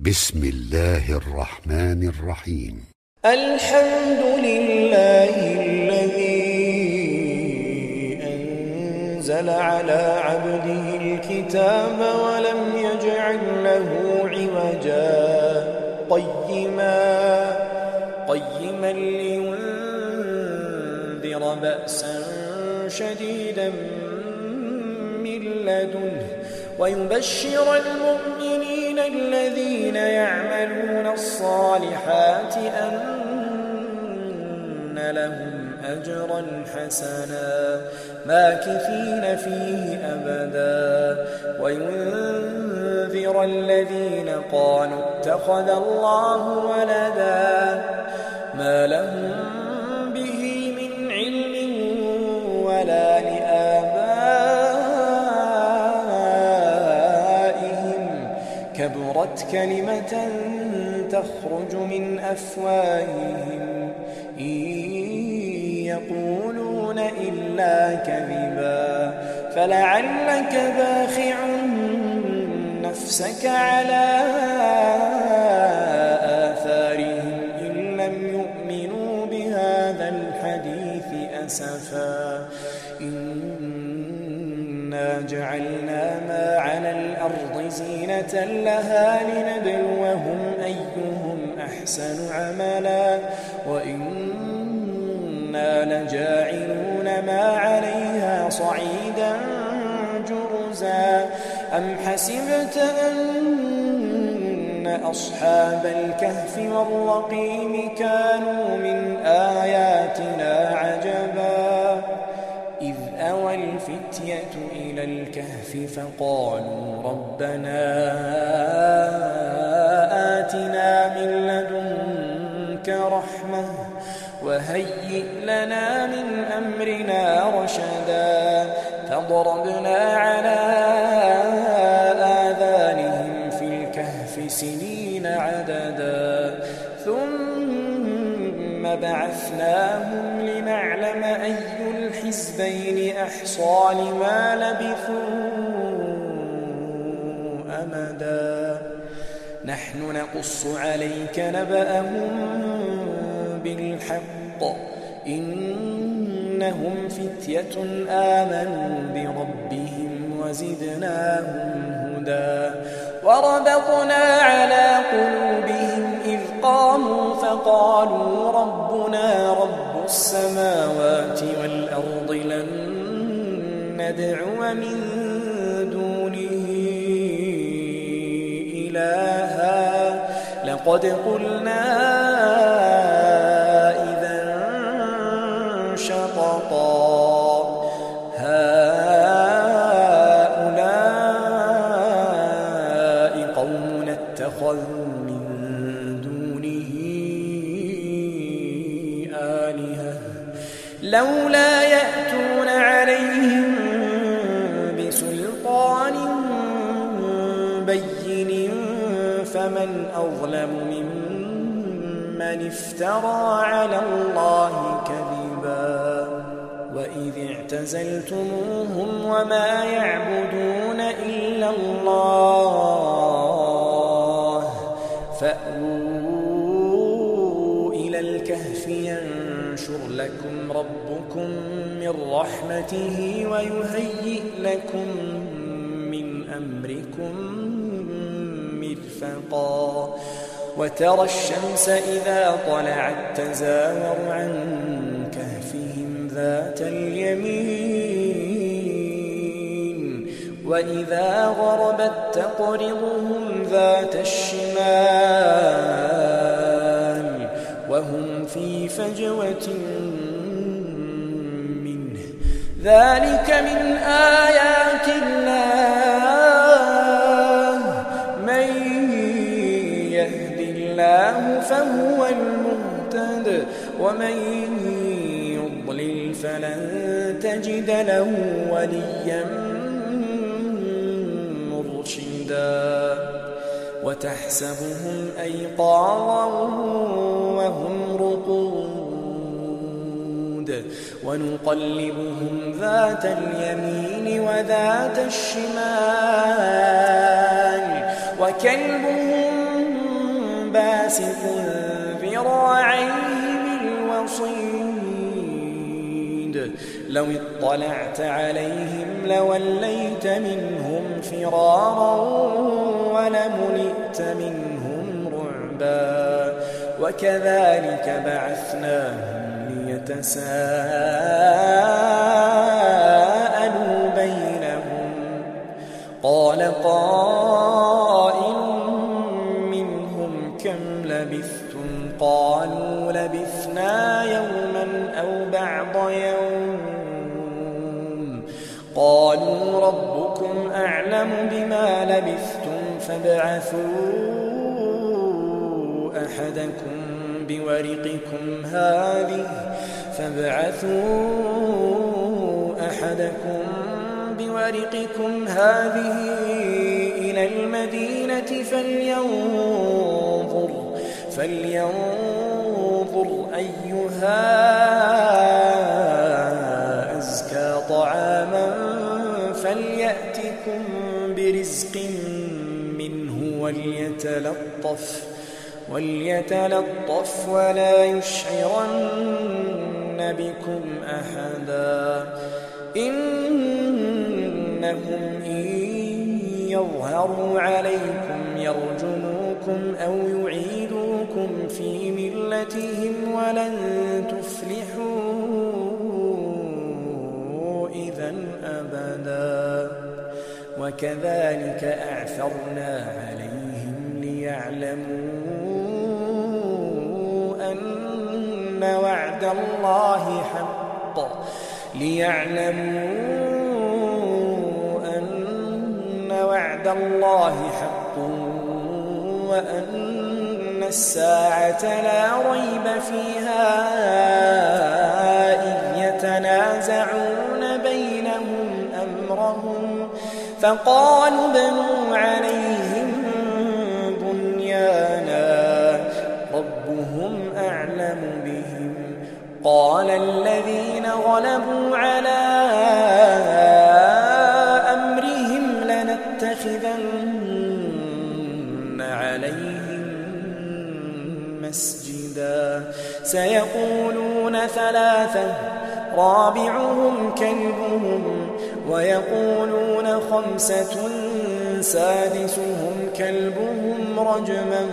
بسم الله الرحمن الرحيم. الحمد لله الذي أنزل على عبده الكتاب ولم يجعل له عوجا قيما لينذر بأسا شديدا من لدنه ويبشر المؤمنين الذين يعملون الصالحات أن لهم أجرا حسنا ماكثين فيه أبدا وينذر الذين قالوا اتخذ الله ولدا ما لهم به من علم ولا لآبائهم كبرت كلمة تخرج من أفواههم إن يقولون إلا كذبا فلعلك باخع نفسك على آثارهم إن لم يؤمنوا بهذا الحديث أسفا إنا جعلنا ما على الأرض زينة لها لنبلوهم أيهم أحسن عملا وإنا لجاعلون ما عليها صعيدا جرزا أم حسبت أن أصحاب الكهف والرقيم كانوا من آياتنا عجبا إذ أوى الفتية إلى الكهف فقالوا ربنا آتنا من لدنك رحمة وهيئ لنا من أمرنا رشدا فضربنا على آذانهم في الكهف سنين عددا ثم بعثناهم لنعلم أي الحزبين أحصى لما لبثوا أمدا نحن نقص عليك نبأهم بالحق إنهم فتية آمنوا بربهم وزدناهم هدى وربطنا على قلوبهم إذ قاموا فقالوا ربنا رب السماوات والأرض لن ندعو من دونه إلها لقد قلنا إذا شططا هؤلاء قوم اتخذوا من دونه آلهة لولا يأتون عليهم بسلطان بين فمن أظلم ممن افترى على الله كذبا وإذ اعتزلتموهم وما يعبدون إلا الله فأووا إلى الكهف ينشر لكم ربكم من رحمته ويهيئ لكم من أمركم مرفقا وترى الشمس إذا طلعت تزاور عن كهفهم ذات اليمين وإذا غربت تقرضهم ذات الشمال وهم في فجوة منه ذلك من آيات الله من يهد الله فهو المهتد ومن يضلل فلن تجد له وليا مرشدا وتحسبهم أيقاظا وهم رقود ونقلبهم ذات اليمين وذات الشمال وكلبهم باسط ذراعيه بالوصيد لو اطلعت عليهم لوليت منهم فرارا ولملئت منهم رعبا وكذلك بعثناهم ليتساءلوا بينهم قال قائل منهم كم لبثتم قالوا لبثنا يوما أو بعض يوم قالوا ربكم أعلم بما لبثتم فابعثوا أحدكم بورقكم هذه إلى المدينة فلينظر أيها أزكى طعاما فليأتكم برزق منه وليتلطف ولا يشعرن بكم أحدا إنهم إن يظهروا عليكم يرجموكم أو يعيدوكم في ملتهم ولن تفلحوا إذا أبدا وكذلك أعثرنا عليهم ليعلموا أن وعد الله حق وأن الساعة لا ريب فيها إذ يتنازعون بينهم أمرهم فقالوا ابنوا عليهم بنيانا ربهم أعلم بهم قال الذين غلبوا على أمرهم لنتخذن عليهم مسجدا سيقولون ثلاثة رابعهم كلبهم ويقولون خمسة سادسهم كلبهم رجما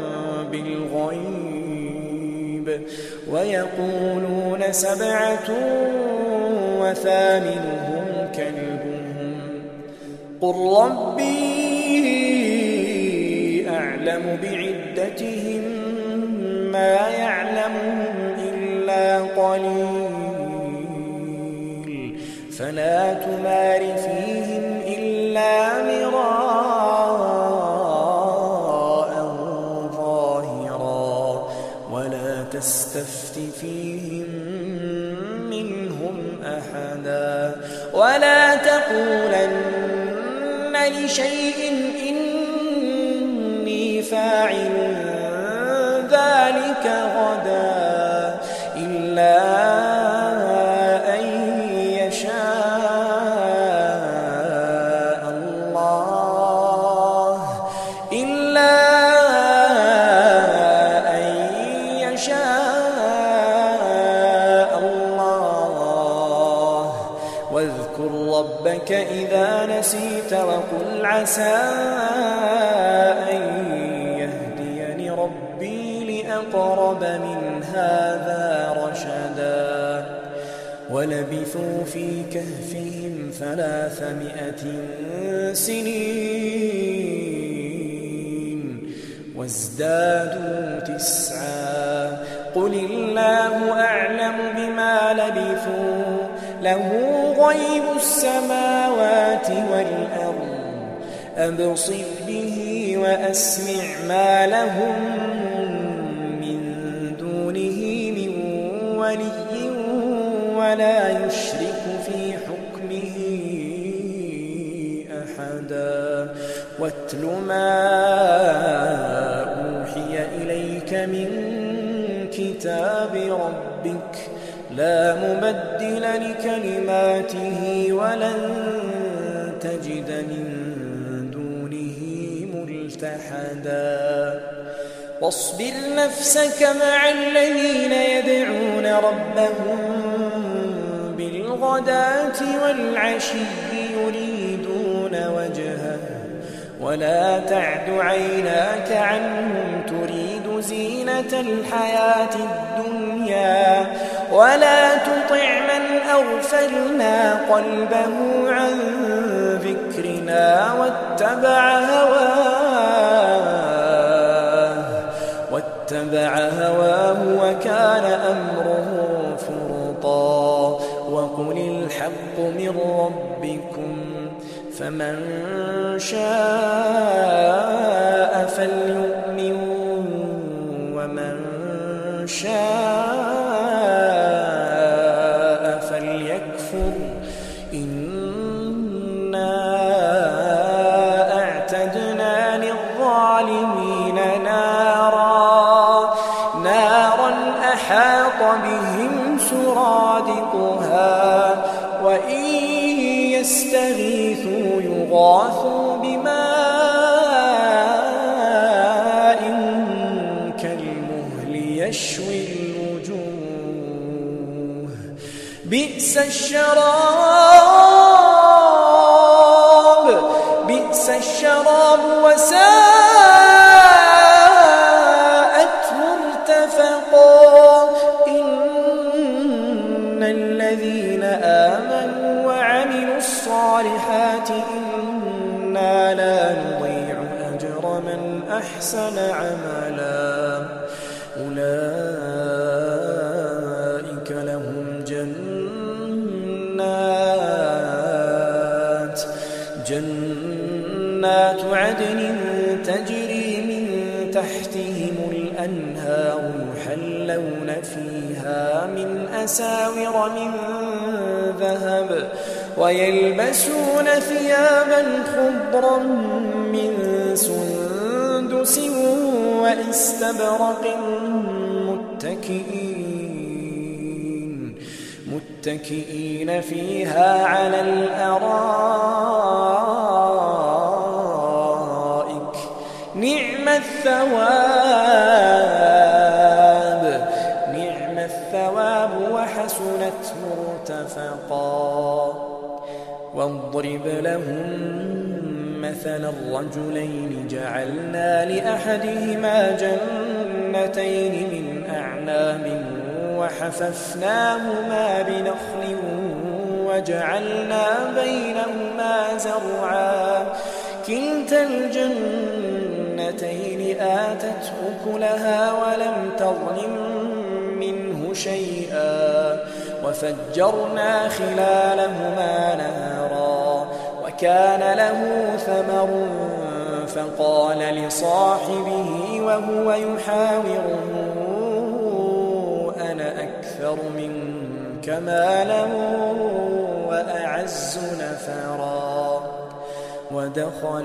بالغيب ويقولون سبعة وثامنهم كلبهم قل ربي أعلم بعدتهم ما يعلمهم إلا قليل فلا تمار فيهم إلا مراء ظاهرا ولا تستفت فيهم منهم أحدا ولا تقولن لشيء إني فاعل ذلك غدا إلا أن يشاء الله واذكر ربك إذا نسيت وقل عسى أن يهديني ربي لأقرب من هذا رشدا ولبثوا في كهفهم 300 سنين وازدادوا 9 قل الله أعلم بما لبثوا له غيب السماوات والأرض أبصر به وأسمع ما لهم من دونه من ولي ولا يشرك في حكمه أحدا واتل ما أوحي إليك من كتاب ربك لا مبدل لكلماته ولن تجد من دونه ملتحدا واصبر نفسك مع الذين يدعون ربهم بالغداة والعشي يريدون وجهه ولا تعد عيناك عنهم تريد زينة الحياة الدنيا ولا تطع من أغفلنا قلبه عن ذكرنا واتبع هواه وكان أمره فرطا وقل الحق من ربكم فمن شاء فليؤمن ومن شاء فليكفر إنا أعتدنا للظالمين نارا أحاط بهم سرادقها وإن يستغيثوا يغاثوا بماء كالمهل يشوي الوجوه بئس الشراب وساءت مرتفقا إن الذين آمنوا وعملوا الصالحات إنا لا نضيع أجر من أحسن عملا أولئك لهم جنات عدن تجري من تحتهم الأنهار يحلون فيها من أساور من ذهب ويلبسون ثيابا خضرا من سندس وإستبرق متكئين فيها على الأرائك نعم الثواب وحسنت مرتفقا واضرب لهم مثل الرجلين جعلنا لأحدهما جنتين من أعناب وحففناهما بنخل وجعلنا بينهما زرعا كلتا الجنتين آتت أكلها ولم تظلم منه شيئا وفجرنا خلالهما نهرا وكان له ثمر فقال لصاحبه وهو يحاوره أنا أكثر منك مالا وأعز نفرا ودخل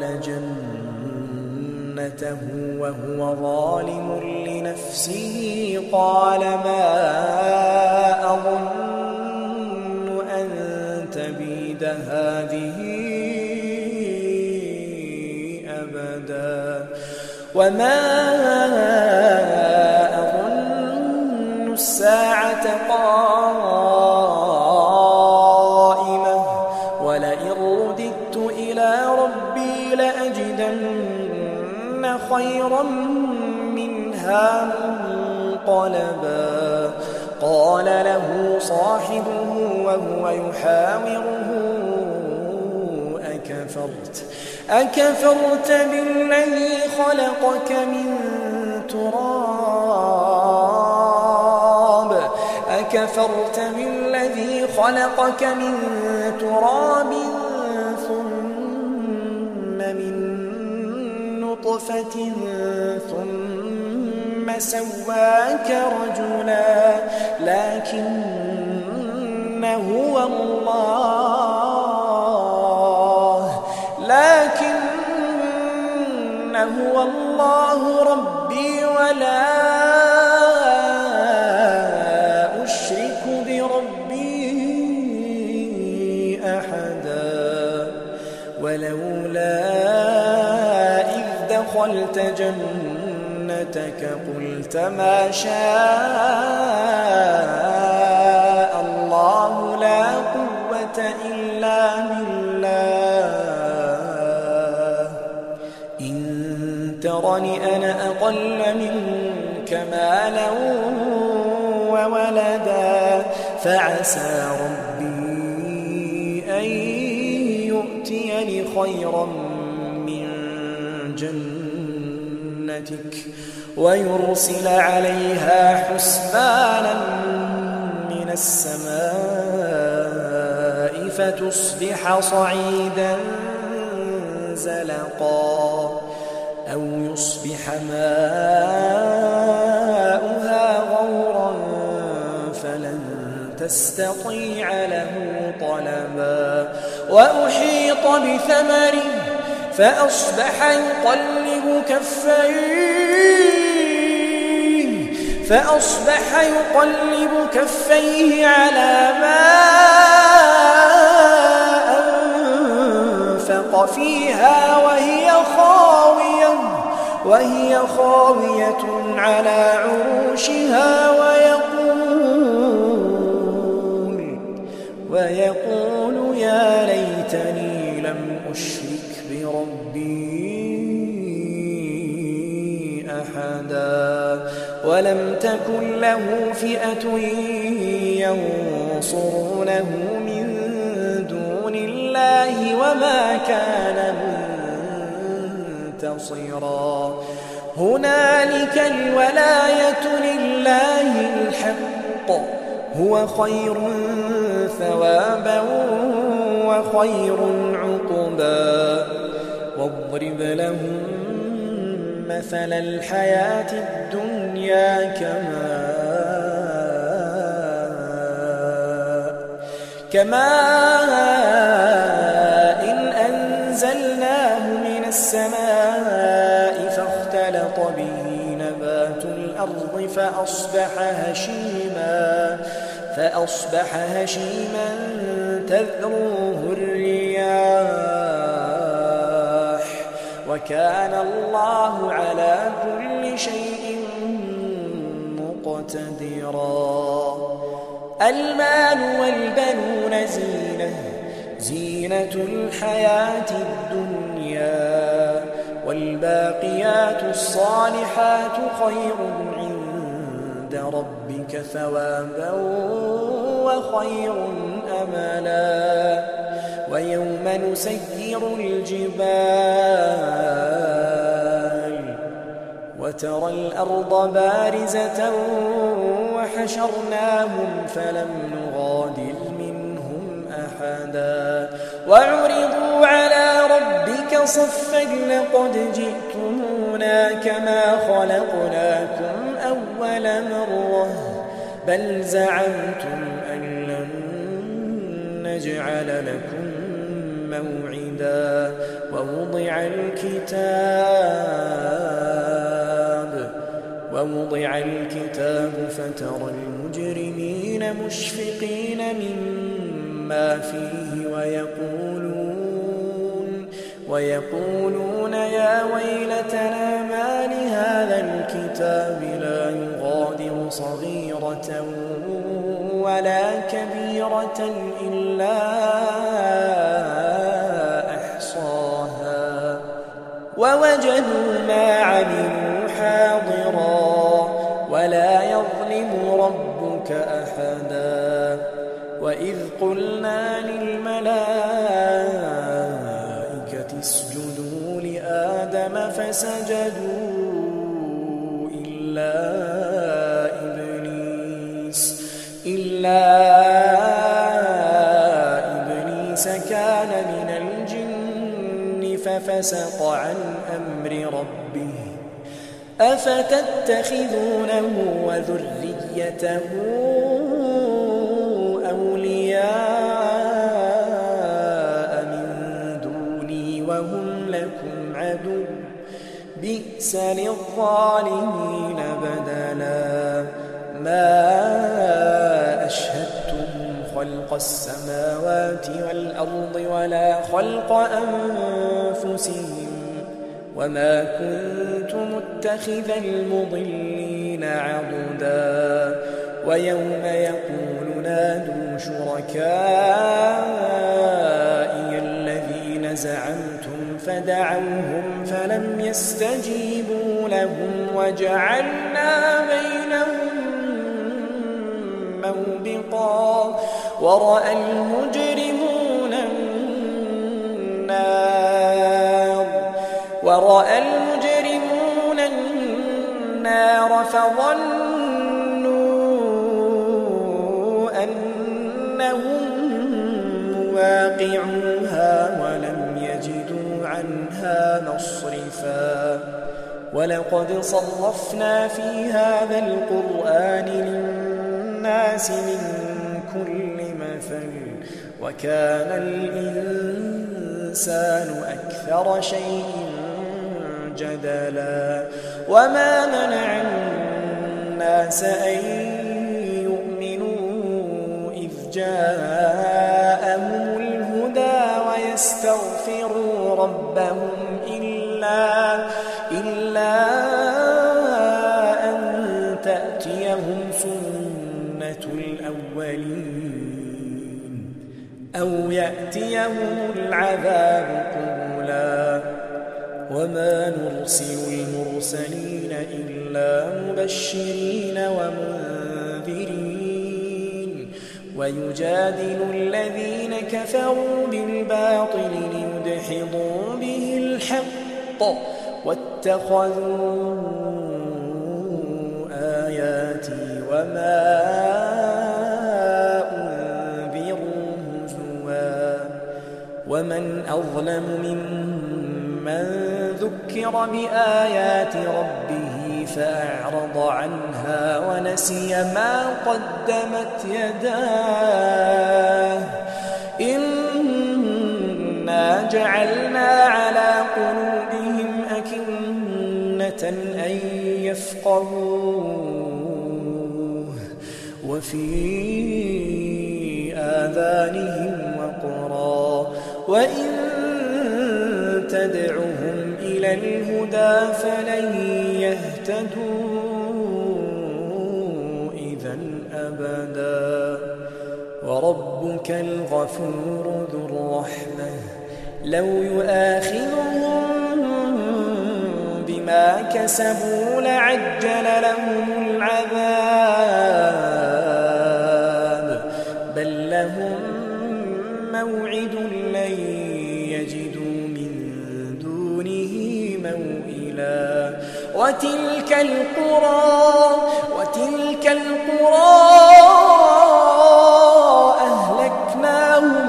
جنته وهو ظالم لنفسه قال ما أظن أن تبيد هذه أبدا وما أظن الساعة قائمة ولئن رددت إلى ربي لأجدن خيرا منها منقلبا قال له صاحبه وهو يحاوره أكفرت بالذي خلقك من تراب ثم من نطفة ثم سواك رجلا لكن هو الله ربي ولا أشرك بربي أحدا ولولا إذ دخلت جنتك جنتك قلت ما شاء الله لا قوة إلا بالله إن ترني أنا أقل منك مالا وولدا فعسى ربي أن يؤتيني خيرا من جنتك ويرسل عليها حسبانا من السماء فتصبح صعيدا زلقا أو يصبح ماؤها غورا فلن تستطيع له طلبا وأحيط بثمره فأصبح يقلب كفيه على ما أنفق فيها وهي خاوية على عروشها ويقول يا ليتني لم أشرك بربي أحدا ولم تكن له فئة ينصرونه من دون الله وما كان منتصرا هنالك الولاية لله الحق هو خير ثوابا وخير عقبا واضرب لهم مثل الحياة الدنيا كماء إن أنزلناه من السماء فاختلط به نبات الأرض فأصبح هشيما تذروه الرياح وكان الله على كل شيء مقتدرا المال والبنون زينة الحياة الدنيا والباقيات الصالحات خير عند ربك ثوابا وخير أملا ويوم نسير الجبال وترى الأرض بارزة وحشرناهم فلم نغادر منهم أحدا وعرضوا على ربك صفا لقد جئتمونا كما خلقناكم أول مرة بل زعمتم أن لن نجعل لكم موعدا ووضع الكتاب فترى المجرمين مشفقين مما فيه ويقولون يا ويلتنا ما لهذا الكتاب لا يغادر صغيرة ولا كبيرة إلا أحصاها ووجدوا ما عملوا حاضرا ولا يظلم ربك أحدا وإذ قلنا للملائكة اسجدوا لآدم فسجدوا إلا إبليس كان من الجن ففسق عن أمر ربه أفتتخذونه وذريته أولياء من دوني وهم لكم عدو بئس للظالمين بدلا ما أشهدتم خلق السماوات والأرض ولا خلق أنفسهم وما كنت متخذ المضلين عضدا ويوم يقول نادوا شركائي الذين زعمتم فدعوهم فلم يستجيبوا لهم وجعلنا بينهم موبقا ورأى المجرمون النار فظنوا أنهم مواقعوها ولم يجدوا عنها مصرفا ولقد صرفنا في هذا القرآن للناس من كل مثل وكان الإنسان أكثر شيء جدلا وما منع الناس أن يؤمنوا إذ جاءهم الهدى ويستغفروا ربهم إلا أن تأتيهم سنة الأولين أو يأتيهم العذاب قبلا وما نرسل المرسلين إلا مبشرين ومنذرين ويجادل الذين كفروا بالباطل ليدحضوا به الحق واتخذوا آياتي وما أنذروا هزوا ومن أظلم ممن ذكر بآيات ربه فأعرض عنها ونسي ما قدمت يداه إنا جعلنا على قلوبهم أكنة أن يفقهوه وفي آذانهم وقرا وإن تدعهم إلى الهدى فلن يهتدوا إذا أبدا وربك الغفور ذو الرحمة لو يؤاخذهم بما كسبوا لعجل لهم العذاب بل لهم موعد لن يجدوا من دونه موئلا وتلك القرى أهلكناهم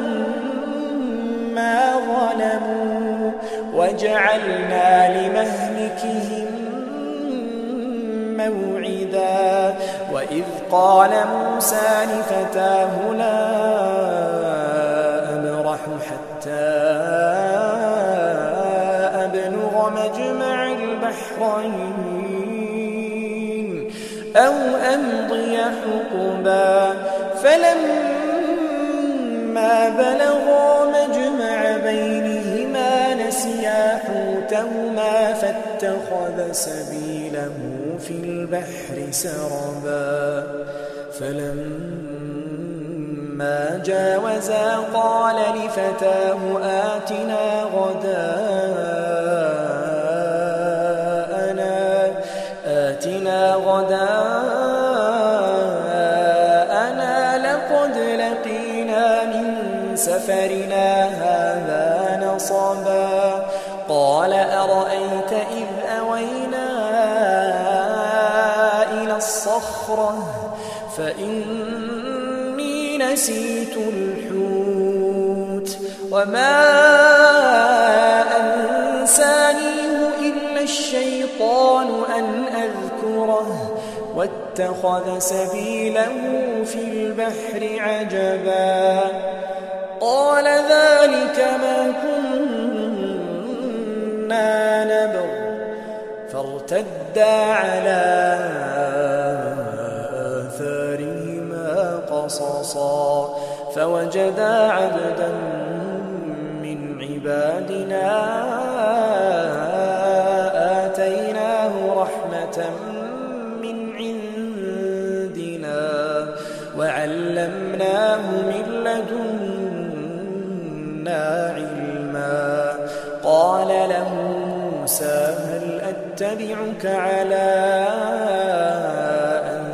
لما ظلموا وجعلنا لمهلكهم موعدا وإذ قال موسى لفتاه لا أبرح حتى أبلغ مجمع البحرين أو أمضي حقبا فلما بلغا مجمع بينهما نسيا حوتهما فاتخذ سبيله في البحر سربا فلما جاوزا قال لفتاه آتنا غداءنا لقد لقينا من سفرنا هذا نصبا قال أرأيت إذ أوينا إلى الصخرة فإني نسيت الحوت وما أنسانيه إلا الشيطان أن أذكره واتخذ سبيله في البحر عجبا قال ذلك ما كنا نبغ فارتدا على آثارهما قصصا فوجدا عبدا من عبادنا رحمة من عندنا وعلمناه من لدنا علما. قال له موسى هل أتبعك على أن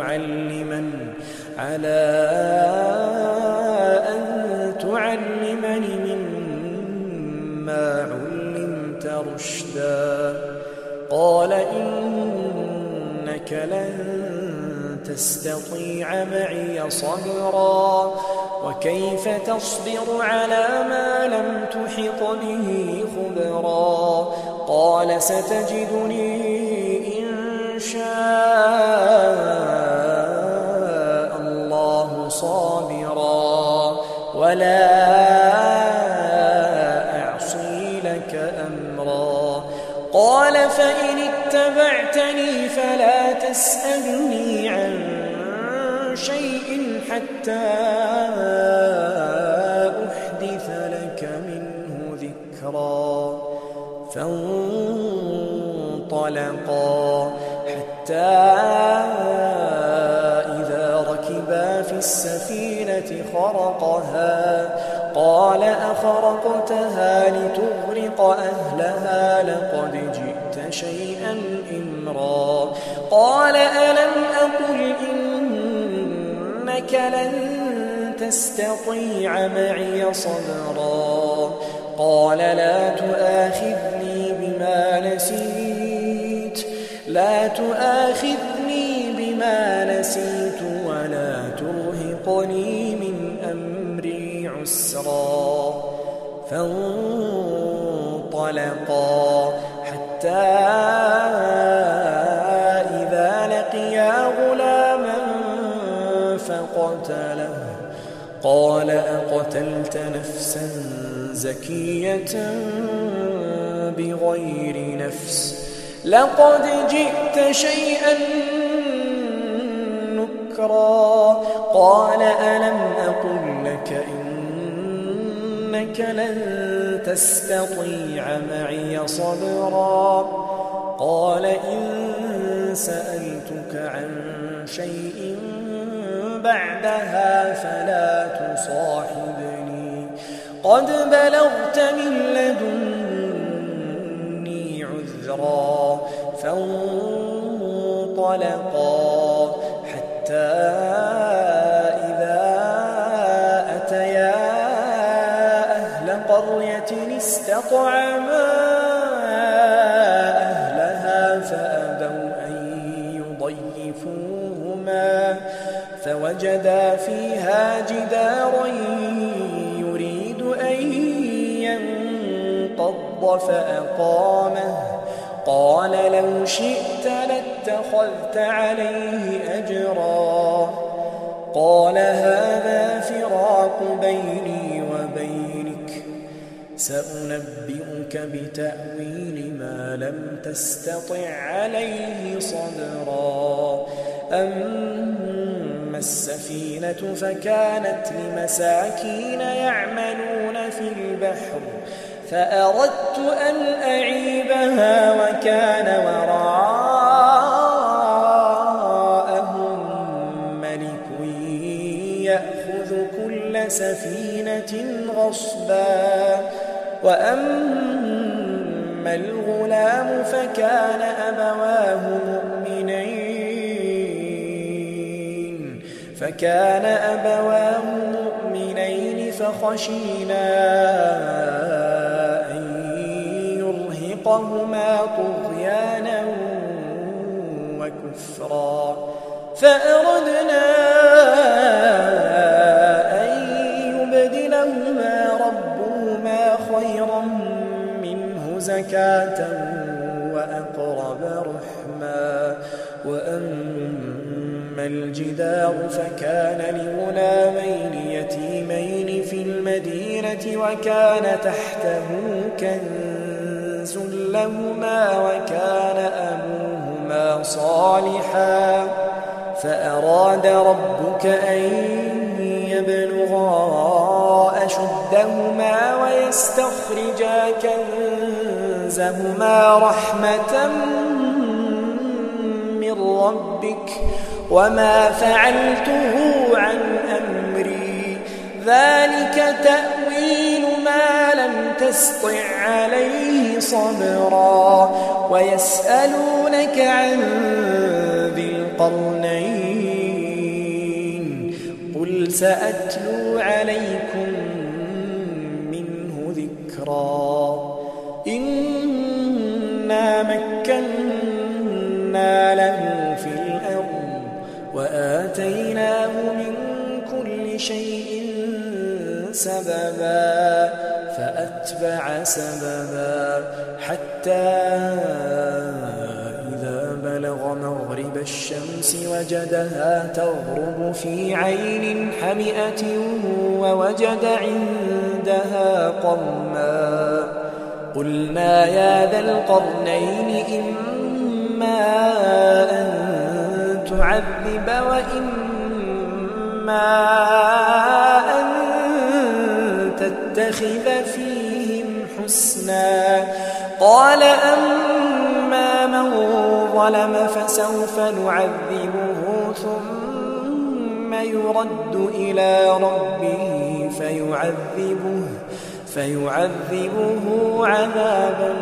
تعلمني مما علمت رشدا. قال إنك لن تستطيع معي صبرا وكيف تصبر على ما لم تحط به خبرا. قال ستجدني إن شاء الله صابرا ولا أعصي لك أمرا. قال فإن اتبعتني فلا تسألني عن شيء حتى أحدث لك منه ذكرا. فانطلقا حتى إذا ركبا في السفينة خرقها قال أخرقتها لتغرق أهلها لقد جئت شيئا إمرا. قال ألم أقل إنك لن تستطيع معي صبرا. قال لا تؤاخذني بما نسيت ولا ترهقني من أمري عسرا. فانطلقا حتى إذا لقيا غلاما فقتله. قال أقتلت نفسا زكية بغير نفس لقد جئت شيئا نكرا. قال ألم أقل لك إنك لن تستطيع معي صبرا. قال إن سألتك عن شيء بعدها فلا تصاحبني قد بلغت من لدني عذرا. فانطلقا حتى إذا أتيا أهل قرية استطعما أهلها فأبوا أن يضيفوهما فوجدا فيها جدارا يريد أن ينقض فأقامه. قال لو شئت لاتخذت عليه أجرا. قال هذا فراق بيني وبينك سأنبئك بتأويل ما لم تستطع عليه صبرا. أما السفينة فكانت لمساكين يعملون في البحر فأردت أن أعيبها وكان وراءهم ملك يأخذ كل سفينة غصبا. وأما الغلام فكان أبواه مؤمنين فخشينا أن يرهقهما طغيانا وكفرا. فأردنا أن يبدلهما ربهما خيرا منه زكاة وأقرب رحما. وأما الجدار فكان لغلامين يتيمين في المدينة وكان تحته كنز لهما وكان أبوهما صالحا فأراد ربك أن يبلغا أشدهما ويستخرجا كنزهما رحمة ربك وما فعلته عن أمري ذلك تأويل ما لم تسطع عليه صبرا ويسألونك عن ذي القرنين قل سأتلو عليكم منه ذكرا إنا مكنا له في الأرض وآتيناه من كل شيء سببا فأتبع سببا حتى إذا بلغ مغرب الشمس وجدها تغرب في عين حمئة ووجد عندها قوما قلنا يا ذا القرنين إما أن تعذب وإما أن تتخذ فيهم حسنا قال أما من ظلم فسوف نعذبه ثم يرد إلى ربه فيعذبه عذابا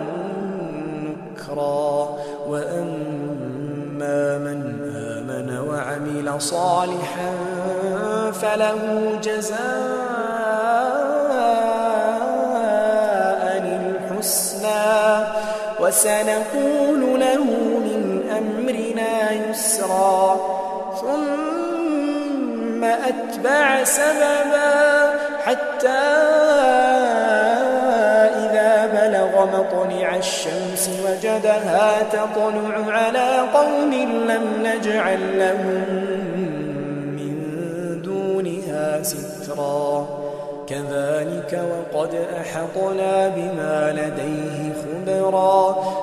نكرا وأما من آمن وعمل صالحا فله جزاء الحسنى وسنقول له من أمرنا يسرا ثم أتبع سببا حتى إذا بلغ مطلع الشمس وجدها تطلع على قوم لم نجعل لهم من دونها سترا كذلك وقد أحطنا بما لديه خبرا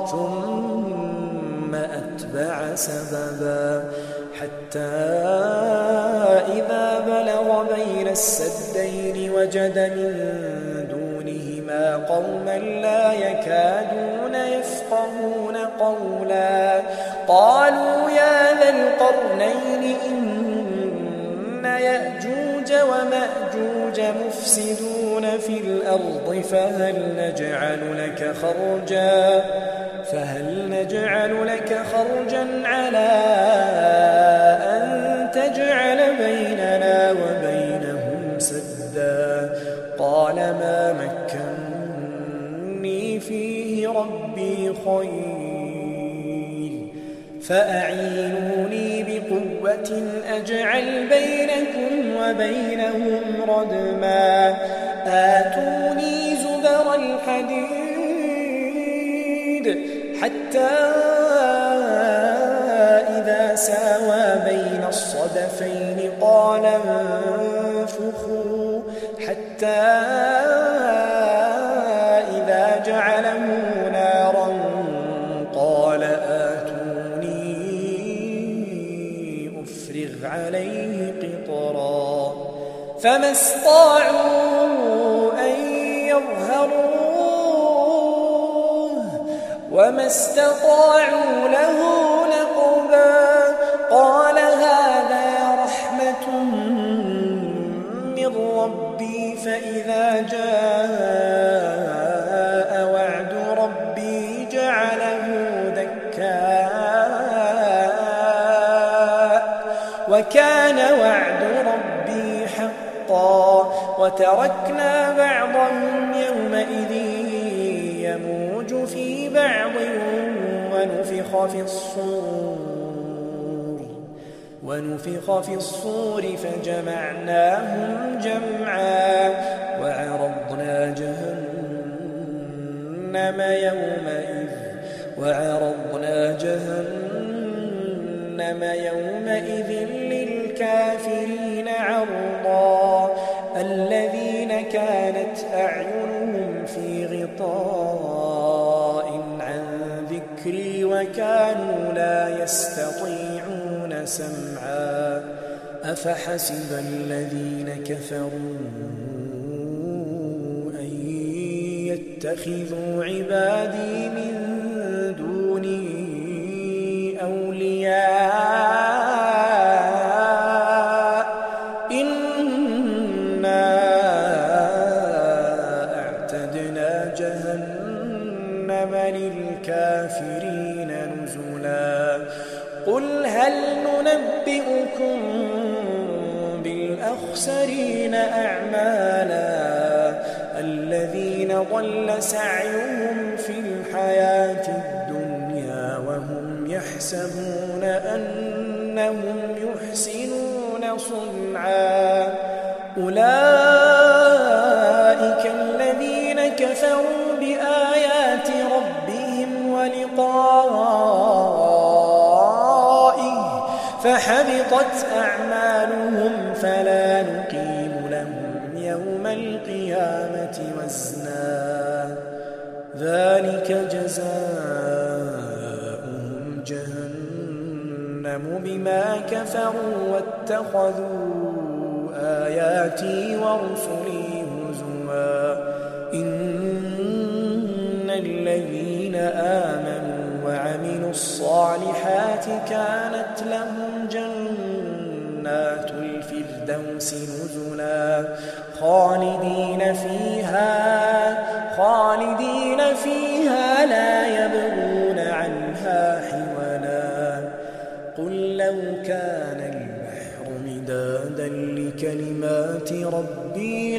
ثم أتبع سببا حتى إذا بلغ بين السدين وجد من دونهما قوما لا يكادون يفقهون قولا قالوا يا ذا القرنين إن يأجوج ومأجوج مفسدون في الأرض فهل نجعل لك خرجا على أن تجعل بيننا وبينهم سدا قال ما مكنني فيه ربي خير فأعينوني بقوة أجعل بينكم وبينهم ردما آتوني زبر الحديد حتى إذا ساوى بين الصدفين قال انفخوا حتى إذا جعله نارا قال آتوني أفرغ عليه قطرا فما استطاعوا أن يظهروه وما استطاعوا له نقبا قال هذا رحمة من ربي فإذا جاء وعد ربي جعله دكاء وكان وعد ربي حقا وتركنا بعضهم يومئذ يموج في بعض ونفخ في الصور فجمعناهم جمعا وعرضنا جهنم يومئذ للكافرين عرضا الذين كانت أعينهم في غطاء عن ذكري وكانوا لا يستطيعون سمعا أفحسب الذين كفروا أن يتخذوا عبادي من دوني أولياء إنا أعتدنا جهنم للكافرين نزلا قل هل ننبئكم بالأخسرين أعمالا الذين ضل سعيهم في الحياة الدنيا وهم يحسبون أنهم يحسنون صنعا أولئك الذين كفروا بآيات ربهم ولقائه فحبطت أعمالهم فلا نقيم لهم يوم القيامة وزنا ذلك جزاؤهم جهنم بما كفروا واتخذوا آياتي ورسلي هزوا إن الذين آمنوا وعملوا الصالحات كانت لهم جنات الفردوس نزلا خالدين فيها لا يبغون عنها حولا قل لو كان البحر مدادا لكلمات ربي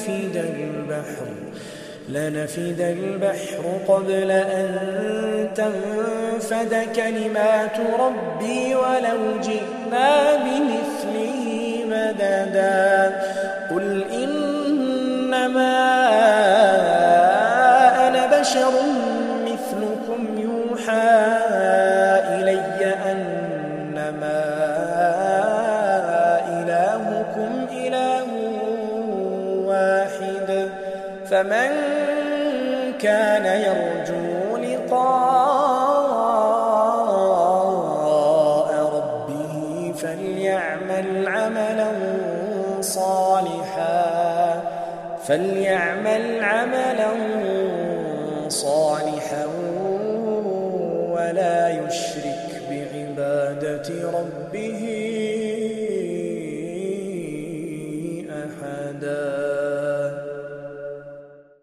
لنفد البحر قبل أن تنفد كلمات ربي ولو جئنا بمثله مددا قل إنما أنا بشر مثلكم يوحى إلي أنما إلهكم إله واحد فمن كان يرجو لقاء ربه فليعمل عملا صالحا ولا يشرك بعبادة ربه